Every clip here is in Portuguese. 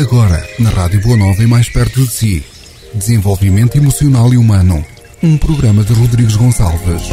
Agora, na Rádio Boa Nova e mais perto de si. Desenvolvimento emocional e humano. Um programa de Rodrigues Gonçalves.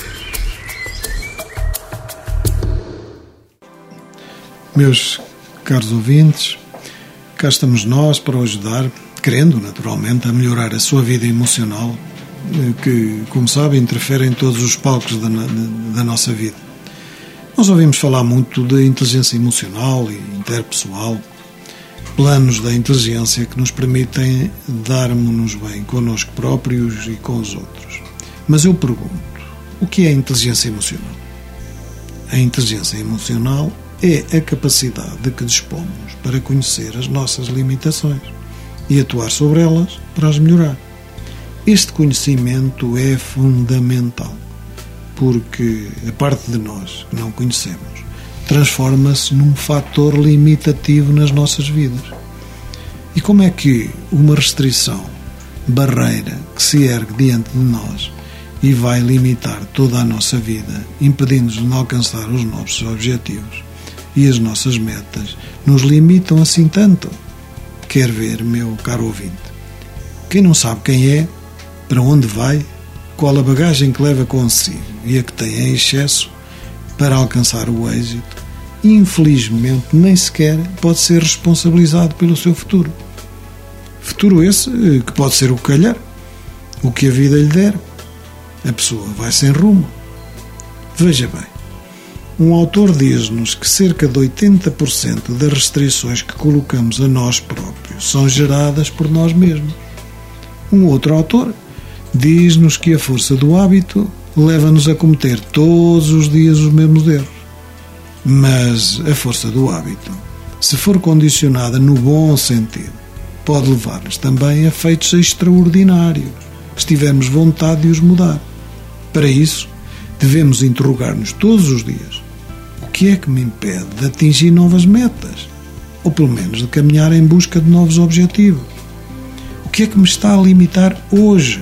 Meus caros ouvintes, cá estamos nós para o ajudar, querendo naturalmente a melhorar a sua vida emocional, que, como sabem, interfere em todos os palcos da nossa vida. Nós ouvimos falar muito de inteligência emocional e interpessoal, planos da inteligência que nos permitem darmos-nos bem connosco próprios e com os outros. Mas eu pergunto, o que é a inteligência emocional? A inteligência emocional é a capacidade de que dispomos para conhecer as nossas limitações e atuar sobre elas para as melhorar. Este conhecimento é fundamental, porque a parte de nós que não conhecemos transforma-se num fator limitativo nas nossas vidas. E como é que uma restrição, barreira que se ergue diante de nós e vai limitar toda a nossa vida, impedindo-nos de alcançar os nossos objetivos e as nossas metas, nos limitam assim tanto? Quer ver, meu caro ouvinte? Quem não sabe quem é, para onde vai, qual a bagagem que leva consigo e a que tem em excesso para alcançar o êxito, infelizmente nem sequer pode ser responsabilizado pelo seu futuro. Futuro esse que pode ser o que calhar, o que a vida lhe der. A pessoa vai sem rumo. Veja bem, um autor diz-nos que cerca de 80% das restrições que colocamos a nós próprios são geradas por nós mesmos. Um outro autor diz-nos que a força do hábito leva-nos a cometer todos os dias os mesmos erros. Mas a força do hábito, se for condicionada no bom sentido, pode levar-nos também a feitos extraordinários, se tivermos vontade de os mudar. Para isso, devemos interrogar-nos todos os dias: o que é que me impede de atingir novas metas? Ou pelo menos de caminhar em busca de novos objetivos? O que é que me está a limitar hoje?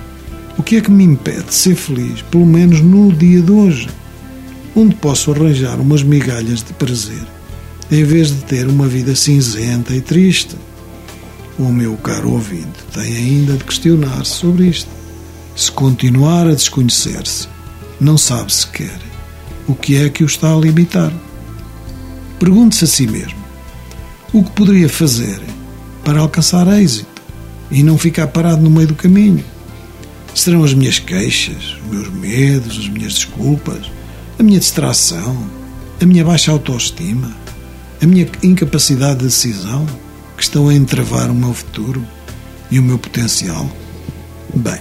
O que é que me impede de ser feliz, pelo menos no dia de hoje? Onde posso arranjar umas migalhas de prazer, em vez de ter uma vida cinzenta e triste? O meu caro ouvinte tem ainda de questionar-se sobre isto. Se continuar a desconhecer-se, não sabe sequer o que é que o está a limitar. Pergunte-se a si mesmo o que poderia fazer para alcançar êxito e não ficar parado no meio do caminho. Serão as minhas queixas, os meus medos, as minhas desculpas, a minha distração, a minha baixa autoestima, a minha incapacidade de decisão que estão a entravar o meu futuro e o meu potencial? Bem,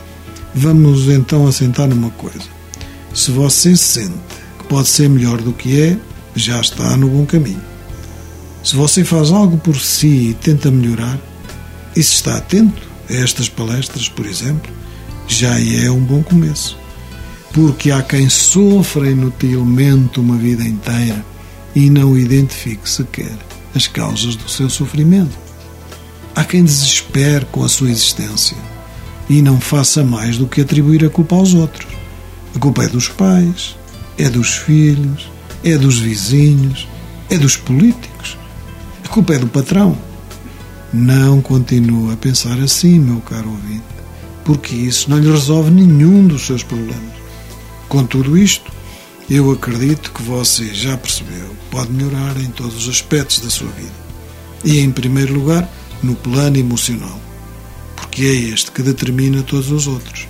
vamos então assentar numa coisa. Se você sente que pode ser melhor do que é, já está no bom caminho. Se você faz algo por si e tenta melhorar, e se está atento a estas palestras, por exemplo, já é um bom começo. Porque há quem sofra inutilmente uma vida inteira e não identifique sequer as causas do seu sofrimento. Há quem desespere com a sua existência e não faça mais do que atribuir a culpa aos outros. A culpa é dos pais, é dos filhos, é dos vizinhos, é dos políticos. A culpa é do patrão. Não continue a pensar assim, meu caro ouvinte, porque isso não lhe resolve nenhum dos seus problemas. Com tudo isto, eu acredito que você já percebeu que pode melhorar em todos os aspectos da sua vida. E, em primeiro lugar, no plano emocional, porque é este que determina todos os outros.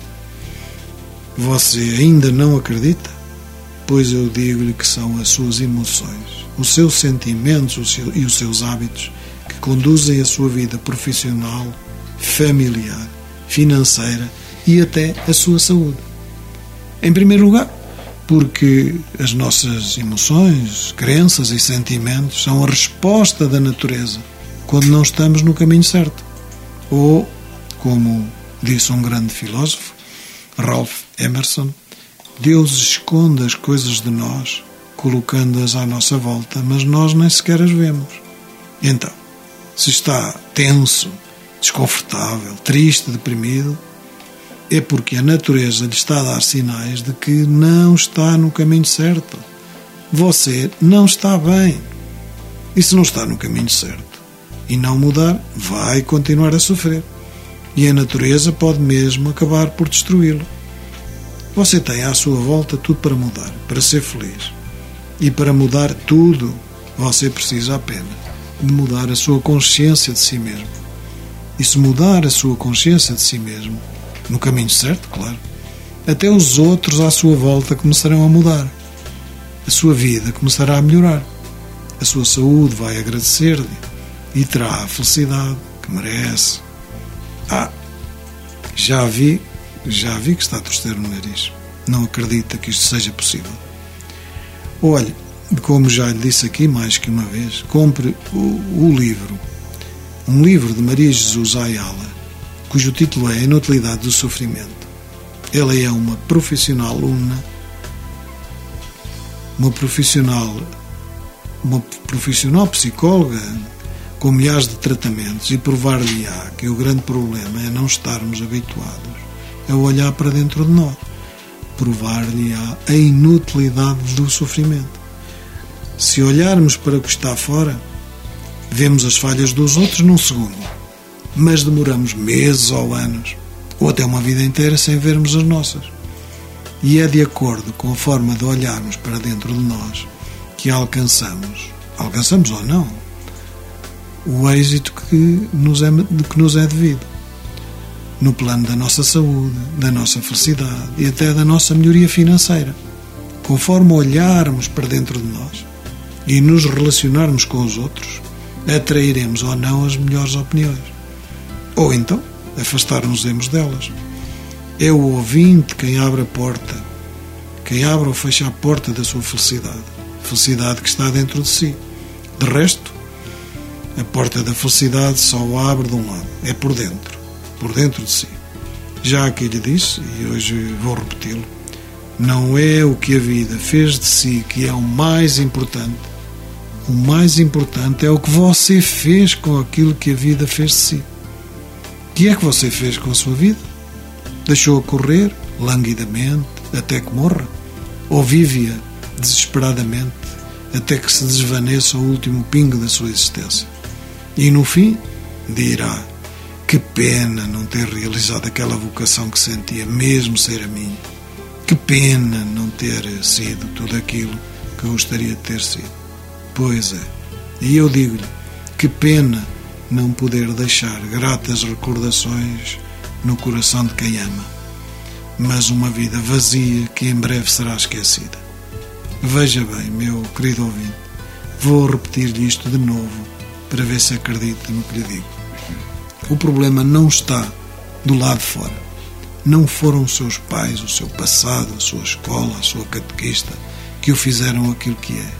Você ainda não acredita? Pois eu digo-lhe que são as suas emoções, os seus sentimentos e os seus hábitos que conduzem a sua vida profissional, familiar, financeira e até a sua saúde. Em primeiro lugar, porque as nossas emoções, crenças e sentimentos são a resposta da natureza quando não estamos no caminho certo. Ou, como disse um grande filósofo, Ralph Emerson, Deus esconde as coisas de nós, colocando-as à nossa volta, mas nós nem sequer as vemos. Então, se está tenso, desconfortável, triste, deprimido, é porque a natureza lhe está a dar sinais de que não está no caminho certo. Você não está bem. E se não está no caminho certo, e não mudar, vai continuar a sofrer. E a natureza pode mesmo acabar por destruí-lo. Você tem à sua volta tudo para mudar, para ser feliz. E para mudar tudo, você precisa apenas de mudar a sua consciência de si mesmo. E se mudar a sua consciência de si mesmo, no caminho certo, claro, até os outros à sua volta começarão a mudar. A sua vida começará a melhorar. A sua saúde vai agradecer-lhe e terá a felicidade que merece. Já vi que está a torcer o nariz. Não acredita que isto seja possível. Olhe, como já lhe disse aqui mais que uma vez, compre o livro. Um livro de Maria Jesus Ayala, cujo título é A Inutilidade do Sofrimento. Ela é uma profissional aluna, uma profissional psicóloga com milhares de tratamentos, e provar-lhe-á que o grande problema é não estarmos habituados a olhar para dentro de nós. Provar-lhe-á a inutilidade do sofrimento. Se olharmos para o que está fora, vemos as falhas dos outros num segundo, mas demoramos meses ou anos, ou até uma vida inteira, sem vermos as nossas. E é de acordo com a forma de olharmos para dentro de nós que alcançamos ou não, o êxito que nos é devido, no plano da nossa saúde, da nossa felicidade e até da nossa melhoria financeira. Conforme olharmos para dentro de nós e nos relacionarmos com os outros, atrairemos ou não as melhores opiniões, ou então afastar-nos-emos delas. É o ouvinte quem abre a porta, quem abre ou fecha a porta da sua felicidade que está dentro de si. De resto, a porta da felicidade só abre de um lado, é por dentro de si. Já aqui lhe disse, e hoje vou repeti-lo, não é o que a vida fez de si que é o mais importante. O mais importante é o que você fez com aquilo que a vida fez de si. O que é que você fez com a sua vida? Deixou-a correr languidamente até que morra? Ou vive-a desesperadamente até que se desvaneça o último pingo da sua existência? E no fim dirá: que pena não ter realizado aquela vocação que sentia, mesmo ser a minha. Que pena não ter sido tudo aquilo que eu gostaria de ter sido. Pois é, e eu digo-lhe, que pena não poder deixar gratas recordações no coração de quem ama, mas uma vida vazia que em breve será esquecida. Veja bem, meu querido ouvinte, vou repetir-lhe isto de novo para ver se acredita no que lhe digo. O problema não está do lado de fora. Não foram os seus pais, o seu passado, a sua escola, a sua catequista que o fizeram aquilo que é.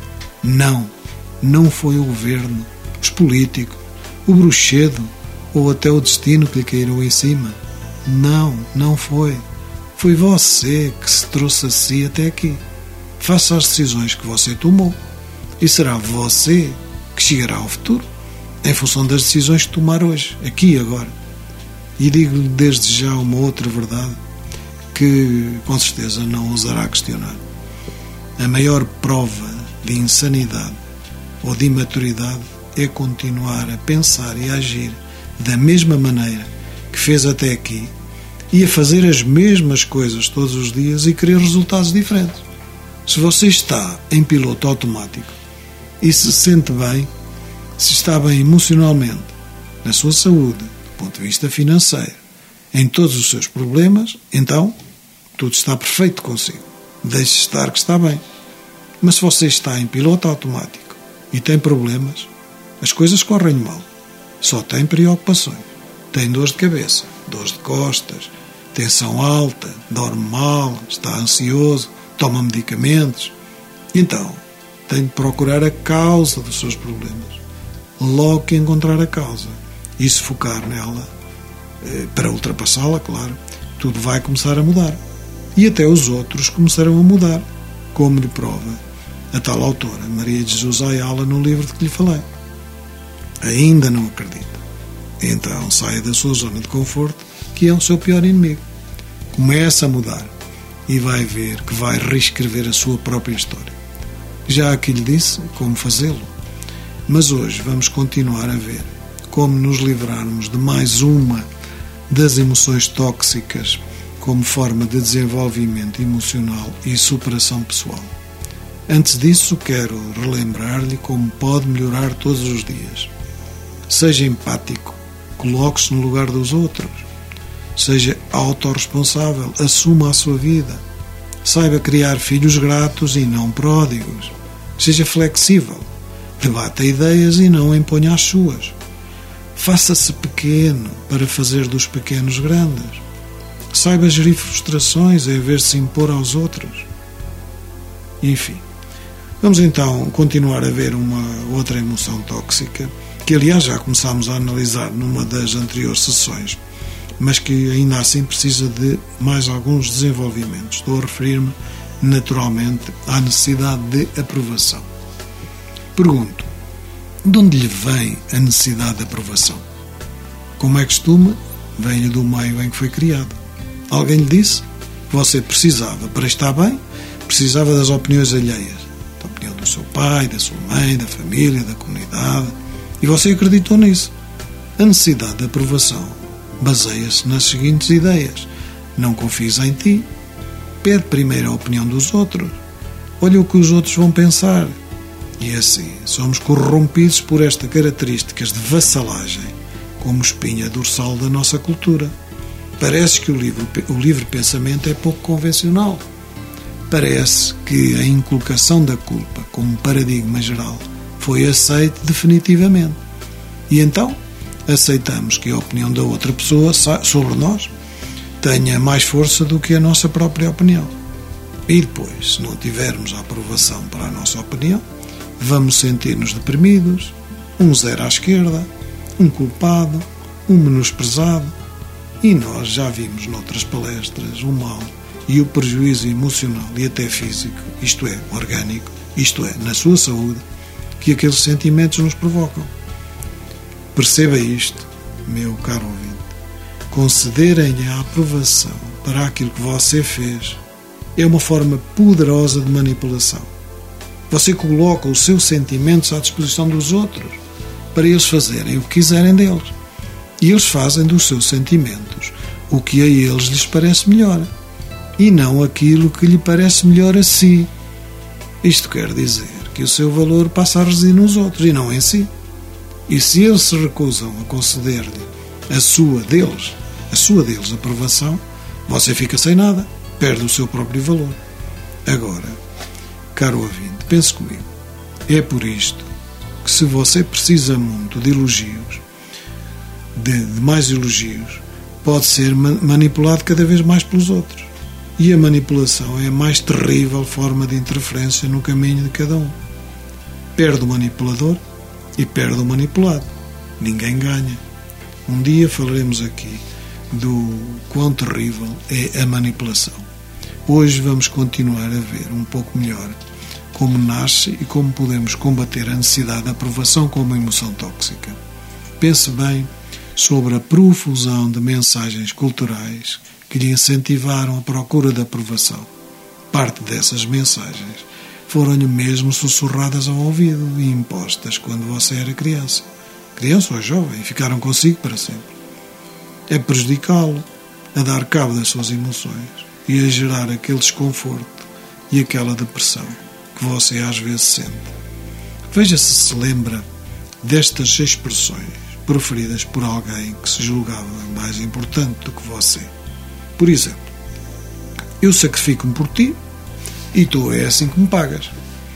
Não foi o governo, os políticos, o bruxedo ou até o destino que lhe caíram em cima. Não foi. Foi você que se trouxe a si até aqui. Faça as decisões que você tomou e será você que chegará ao futuro em função das decisões que tomar hoje, aqui e agora. E digo-lhe desde já uma outra verdade que com certeza não ousará questionar. A maior prova de insanidade ou de imaturidade é continuar a pensar e a agir da mesma maneira que fez até aqui e a fazer as mesmas coisas todos os dias e querer resultados diferentes. Se você está em piloto automático e se sente bem, se está bem emocionalmente, na sua saúde, do ponto de vista financeiro, em todos os seus problemas, então tudo está perfeito consigo. Deixe estar que está bem. Mas se você está em piloto automático e tem problemas, as coisas correm mal. Só tem preocupações. Tem dores de cabeça, dores de costas, tensão alta, dorme mal, está ansioso, toma medicamentos. Então, tem de procurar a causa dos seus problemas. Logo que encontrar a causa e se focar nela, para ultrapassá-la, claro, tudo vai começar a mudar. E até os outros começarão a mudar, como lhe prova a tal autora, Maria Jesus Ayala, no livro de que lhe falei. Ainda não acredita? Então saia da sua zona de conforto, que é o seu pior inimigo. Comece a mudar e vai ver que vai reescrever a sua própria história. Já aqui lhe disse como fazê-lo, mas hoje vamos continuar a ver como nos livrarmos de mais uma das emoções tóxicas como forma de desenvolvimento emocional e superação pessoal. Antes disso, quero relembrar-lhe como pode melhorar todos os dias. Seja empático, coloque-se no lugar dos outros. Seja autorresponsável, assuma a sua vida. Saiba criar filhos gratos e não pródigos. Seja flexível, debata ideias e não imponha as suas. Faça-se pequeno para fazer dos pequenos grandes. Saiba gerir frustrações em vez de se impor aos outros. Enfim, vamos então continuar a ver uma outra emoção tóxica, que aliás já começámos a analisar numa das anteriores sessões, mas que ainda assim precisa de mais alguns desenvolvimentos. Estou a referir-me naturalmente à necessidade de aprovação. Pergunto, de onde lhe vem a necessidade de aprovação? Como é costume, vem-lhe do meio em que foi criado. Alguém lhe disse que você precisava, para estar bem, precisava das opiniões alheias. Da opinião do seu pai, da sua mãe, da família, da comunidade. E você acreditou nisso. A necessidade de aprovação baseia-se nas seguintes ideias. Não confies em ti. Pede primeiro a opinião dos outros. Olha o que os outros vão pensar. E assim, somos corrompidos por estas características de vassalagem, como espinha dorsal da nossa cultura. Parece que o livre pensamento é pouco convencional. Parece que a inculcação da culpa como paradigma geral foi aceite definitivamente. E então, aceitamos que a opinião da outra pessoa sobre nós tenha mais força do que a nossa própria opinião. E depois, se não tivermos a aprovação para a nossa opinião, vamos sentir-nos deprimidos, um zero à esquerda, um culpado, um menosprezado, e nós já vimos noutras palestras o mal e o prejuízo emocional e até físico, isto é, orgânico, isto é, na sua saúde, que aqueles sentimentos nos provocam. Perceba isto, meu caro ouvinte. Concederem-lhe a aprovação para aquilo que você fez é uma forma poderosa de manipulação. Você coloca os seus sentimentos à disposição dos outros para eles fazerem o que quiserem deles. E eles fazem dos seus sentimentos o que a eles lhes parece melhor e não aquilo que lhe parece melhor a si. Isto quer dizer que o seu valor passa a residir nos outros e não em si. E se eles se recusam a conceder-lhe a sua deles aprovação, você fica sem nada, perde o seu próprio valor. Agora, caro ouvinte, pense comigo. É por isto que, se você precisa muito de elogios, de mais elogios, pode ser manipulado cada vez mais pelos outros. E a manipulação é a mais terrível forma de interferência no caminho de cada um. Perde o manipulador e perde o manipulado. Ninguém ganha. Um dia falaremos aqui do quão terrível é a manipulação. Hoje vamos continuar a ver um pouco melhor como nasce e como podemos combater a necessidade de aprovação como emoção tóxica. Pense bem sobre a profusão de mensagens culturais que lhe incentivaram a procura de aprovação. Parte dessas mensagens foram-lhe mesmo sussurradas ao ouvido e impostas quando você era criança ou jovem, e ficaram consigo para sempre. É prejudicá-lo, a dar cabo das suas emoções e a gerar aquele desconforto e aquela depressão que você às vezes sente. Veja se lembra destas expressões proferidas por alguém que se julgava mais importante do que você. Por exemplo, eu sacrifico-me por ti e tu é assim que me pagas.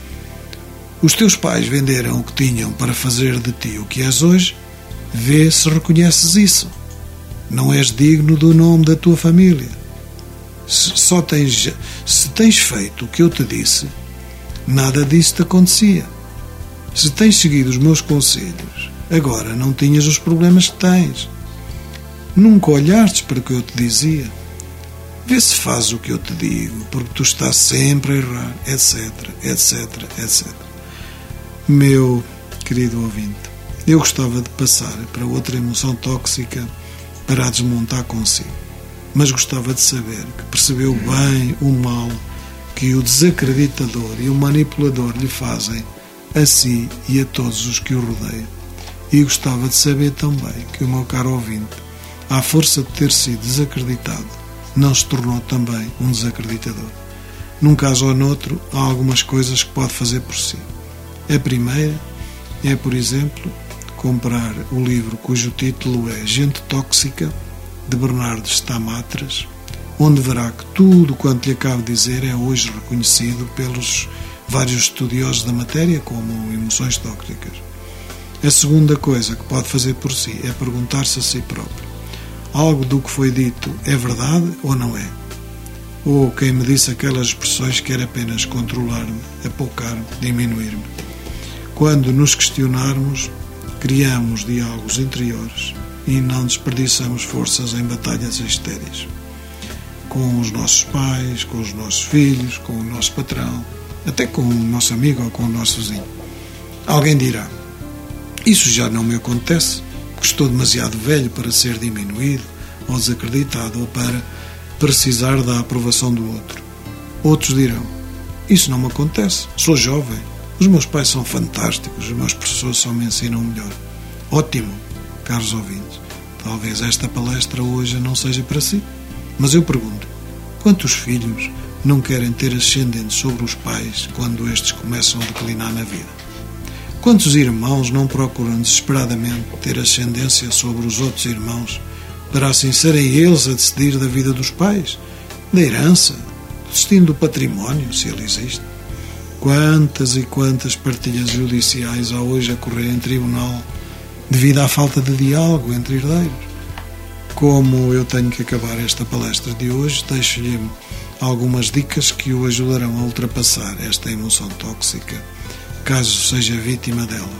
Os teus pais venderam o que tinham para fazer de ti o que és hoje. Vê se reconheces isso. Não és digno do nome da tua família. Se tens feito o que eu te disse, nada disso te acontecia. Se tens seguido os meus conselhos, agora não tinhas os problemas que tens. Nunca olhaste para o que eu te dizia. Vê se fazes o que eu te digo, porque tu estás sempre a errar, etc, etc, etc. Meu querido ouvinte, eu gostava de passar para outra emoção tóxica para a desmontar consigo, mas gostava de saber que percebeu bem o mal que o desacreditador e o manipulador lhe fazem a si e a todos os que o rodeiam. E gostava de saber também que o meu caro ouvinte, à força de ter sido desacreditado, não se tornou também um desacreditador. Num caso ou noutro, há algumas coisas que pode fazer por si. A primeira é, por exemplo, comprar o livro cujo título é Gente Tóxica, de Bernardo Stamatras, onde verá que tudo quanto lhe acabo de dizer é hoje reconhecido pelos vários estudiosos da matéria como emoções tóxicas. A segunda coisa que pode fazer por si é perguntar-se a si próprio: algo do que foi dito é verdade ou não é? Ou quem me disse aquelas expressões quer apenas controlar-me, apocar-me, diminuir-me? Quando nos questionarmos, criamos diálogos interiores e não desperdiçamos forças em batalhas estéreis. Com os nossos pais, com os nossos filhos, com o nosso patrão, até com o nosso amigo ou com o nosso vizinho. Alguém dirá: isso já não me acontece, porque estou demasiado velho para ser diminuído ou desacreditado ou para precisar da aprovação do outro. Outros dirão: isso não me acontece, sou jovem, os meus pais são fantásticos, os meus professores só me ensinam melhor. Ótimo, caros ouvintes, talvez esta palestra hoje não seja para si, mas eu pergunto: quantos filhos não querem ter ascendente sobre os pais quando estes começam a declinar na vida? Quantos irmãos não procuram desesperadamente ter ascendência sobre os outros irmãos para assim serem eles a decidir da vida dos pais, da herança, do destino do património, se ele existe? Quantas e quantas partilhas judiciais há hoje a correr em tribunal devido à falta de diálogo entre herdeiros? Como eu tenho que acabar esta palestra de hoje, deixo-lhe algumas dicas que o ajudarão a ultrapassar esta emoção tóxica, caso seja vítima dela.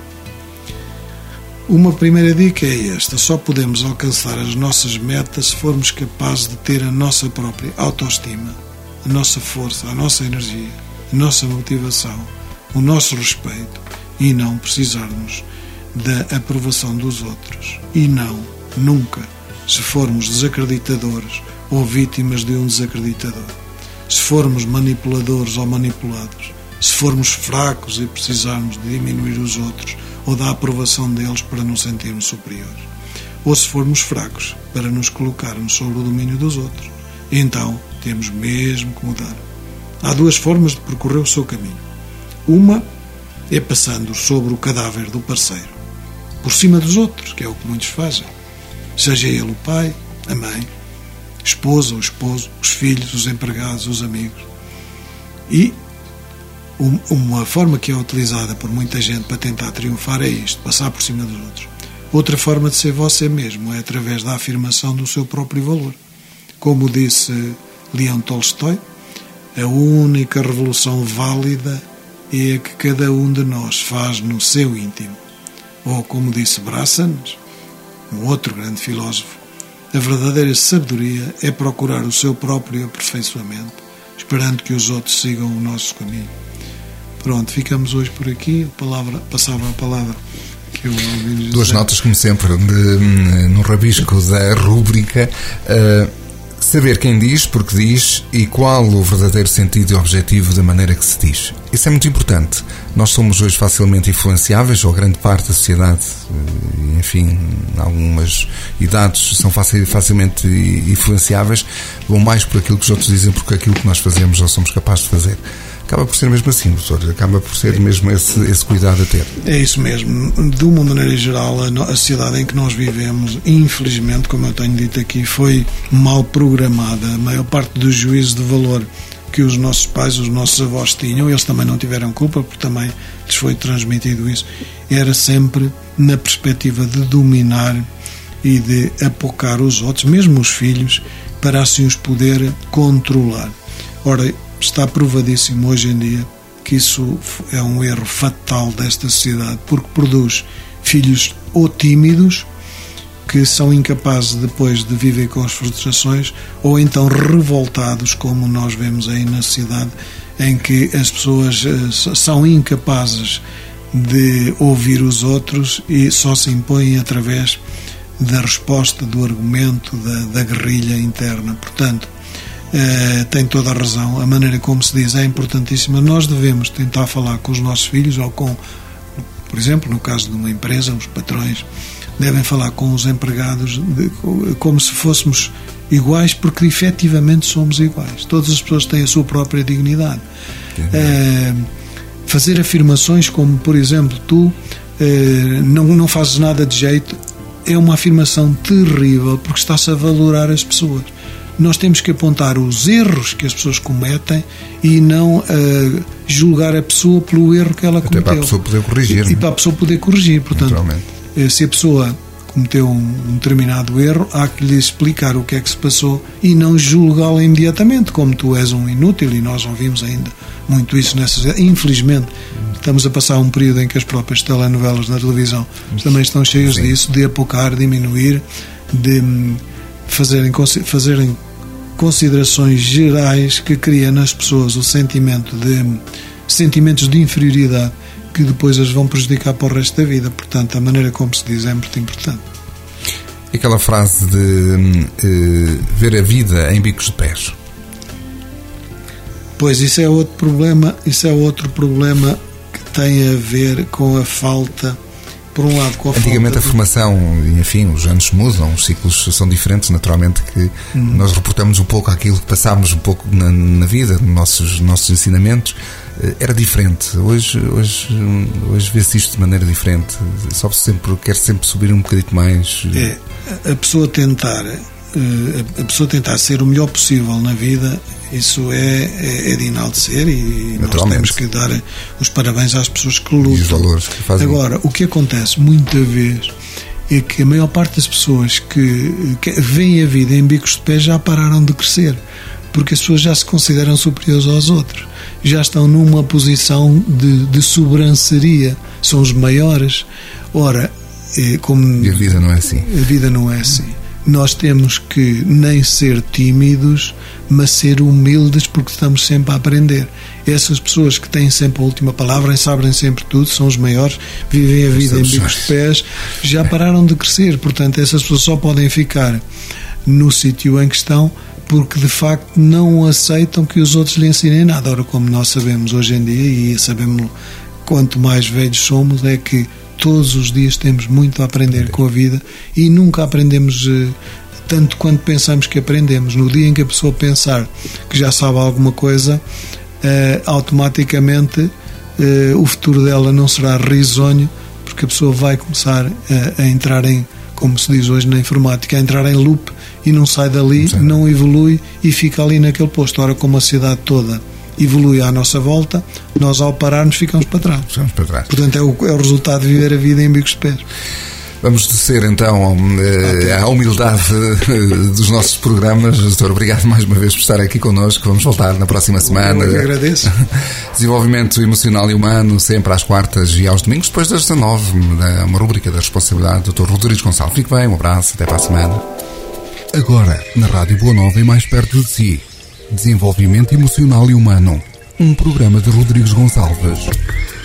Uma primeira dica é esta: só podemos alcançar as nossas metas se formos capazes de ter a nossa própria autoestima, a nossa força, a nossa energia, a nossa motivação, o nosso respeito, e não precisarmos da aprovação dos outros. E não, nunca, se formos desacreditadores ou vítimas de um desacreditador, se formos manipuladores ou manipulados, se formos fracos e precisarmos de diminuir os outros ou da aprovação deles para nos sentirmos superiores, ou se formos fracos para nos colocarmos sobre o domínio dos outros, então temos mesmo que mudar. Há duas formas de percorrer o seu caminho. Uma é passando sobre o cadáver do parceiro, por cima dos outros, que é o que muitos fazem, seja ele o pai, a mãe, a esposa, o esposo, os filhos, os empregados, os amigos. E uma forma que é utilizada por muita gente para tentar triunfar é isto: passar por cima dos outros. Outra forma de ser você mesmo é através da afirmação do seu próprio valor. Como disse Leão Tolstói, a única revolução válida é a que cada um de nós faz no seu íntimo. Ou, como disse Brassens, um outro grande filósofo, a verdadeira sabedoria é procurar o seu próprio aperfeiçoamento, esperando que os outros sigam o nosso caminho. Pronto, ficamos hoje por aqui. Passava a palavra que eu ouvi. Duas notas, como sempre, no rabisco da rúbrica: saber quem diz, porque diz e qual o verdadeiro sentido e objetivo da maneira que se diz. Isso é muito importante. Nós somos hoje facilmente influenciáveis, ou grande parte da sociedade, enfim, algumas idades são facilmente influenciáveis, ou mais por aquilo que os outros dizem, porque aquilo que nós fazemos ou somos capazes de fazer. Acaba por ser mesmo assim, professor, acaba por ser mesmo esse cuidado a ter. É isso mesmo. De uma maneira geral, a sociedade em que nós vivemos, infelizmente, como eu tenho dito aqui, foi mal programada. A maior parte do juízo de valor que os nossos pais, os nossos avós tinham, eles também não tiveram culpa, porque também lhes foi transmitido isso, era sempre na perspectiva de dominar e de apocar os outros, mesmo os filhos, para assim os poder controlar. Ora, está provadíssimo hoje em dia que isso é um erro fatal desta sociedade, porque produz filhos ou tímidos, que são incapazes depois de viver com as frustrações, ou então revoltados, como nós vemos aí na sociedade, em que as pessoas são incapazes de ouvir os outros e só se impõem através da resposta, do argumento, da guerrilha interna. Portanto, tem toda a razão. A maneira como se diz é importantíssima. Nós devemos tentar falar com os nossos filhos ou com Por exemplo, no caso de uma empresa, os patrões devem falar com os empregados como se fôssemos iguais, porque efetivamente somos iguais. Todas as pessoas têm a sua própria dignidade. Fazer afirmações como, por exemplo, tu não fazes nada de jeito, é uma afirmação terrível, porque está-se a valorar as pessoas. Nós temos que apontar os erros que as pessoas cometem e não julgar a pessoa pelo erro que ela cometeu. Até para a pessoa poder corrigir. E para a pessoa poder corrigir. Portanto, se a pessoa cometeu um determinado erro, há que lhe explicar o que é que se passou e não julgá-la imediatamente, como tu és um inútil, e nós ouvimos ainda muito isso nessas... Infelizmente, estamos a passar um período em que as próprias telenovelas na televisão também estão cheias disso, de apocar, diminuir, de fazerem considerações gerais que cria nas pessoas o sentimentos de inferioridade que depois as vão prejudicar para o resto da vida. Portanto, a maneira como se diz é muito importante. E aquela frase de ver a vida em bicos de pés? Pois, isso é outro problema que tem a ver com a falta, por um lado, com a antigamente falta a formação, enfim, os anos mudam, os ciclos são diferentes, naturalmente que nós reportamos um pouco aquilo que passámos um pouco na vida, nos nossos ensinamentos, era diferente. Hoje vê-se isto de maneira diferente, quer sempre subir um bocadinho mais. A pessoa tentar ser o melhor possível na vida, isso é de enaltecer, e nós temos que dar os parabéns às pessoas que lutam. E os valores que fazem. Agora, o que acontece muita vez é que a maior parte das pessoas que veem a vida em bicos de pé já pararam de crescer, porque as pessoas já se consideram superiores aos outros, já estão numa posição de sobranceria, são os maiores. Ora, e a vida não é assim. A vida não é assim. Nós temos que nem ser tímidos, mas ser humildes, porque estamos sempre a aprender. Essas pessoas que têm sempre a última palavra e sabem sempre tudo, são os maiores, vivem a vida em bicos de pés, já pararam de crescer. Portanto, essas pessoas só podem ficar no sítio em que estão porque de facto não aceitam que os outros lhe ensinem nada. Ora, como nós sabemos hoje em dia, e sabemos quanto mais velhos somos, é que todos os dias temos muito a aprender com a vida e nunca aprendemos tanto quanto pensamos que aprendemos. No dia em que a pessoa pensar que já sabe alguma coisa, automaticamente o futuro dela não será risonho, porque a pessoa vai começar a entrar em, como se diz hoje na informática, a entrar em loop e não sai dali, não evolui e fica ali naquele posto. Ora, como a sociedade toda evolui à nossa volta, nós ao pararmos ficamos para trás. Portanto, é o resultado de viver a vida em bicos de pés. Vamos descer então à humildade dos nossos programas. Doutor, obrigado mais uma vez por estar aqui connosco. Vamos voltar na próxima semana. Eu agradeço. Desenvolvimento emocional e humano, sempre às quartas e aos domingos, depois das 19, uma rubrica da responsabilidade do Dr. Rodrigues Gonçalves. Fique bem, um abraço, até para a semana. Agora, na Rádio Boa Nova e mais perto de si, Desenvolvimento emocional e humano, um programa de Rodrigues Gonçalves.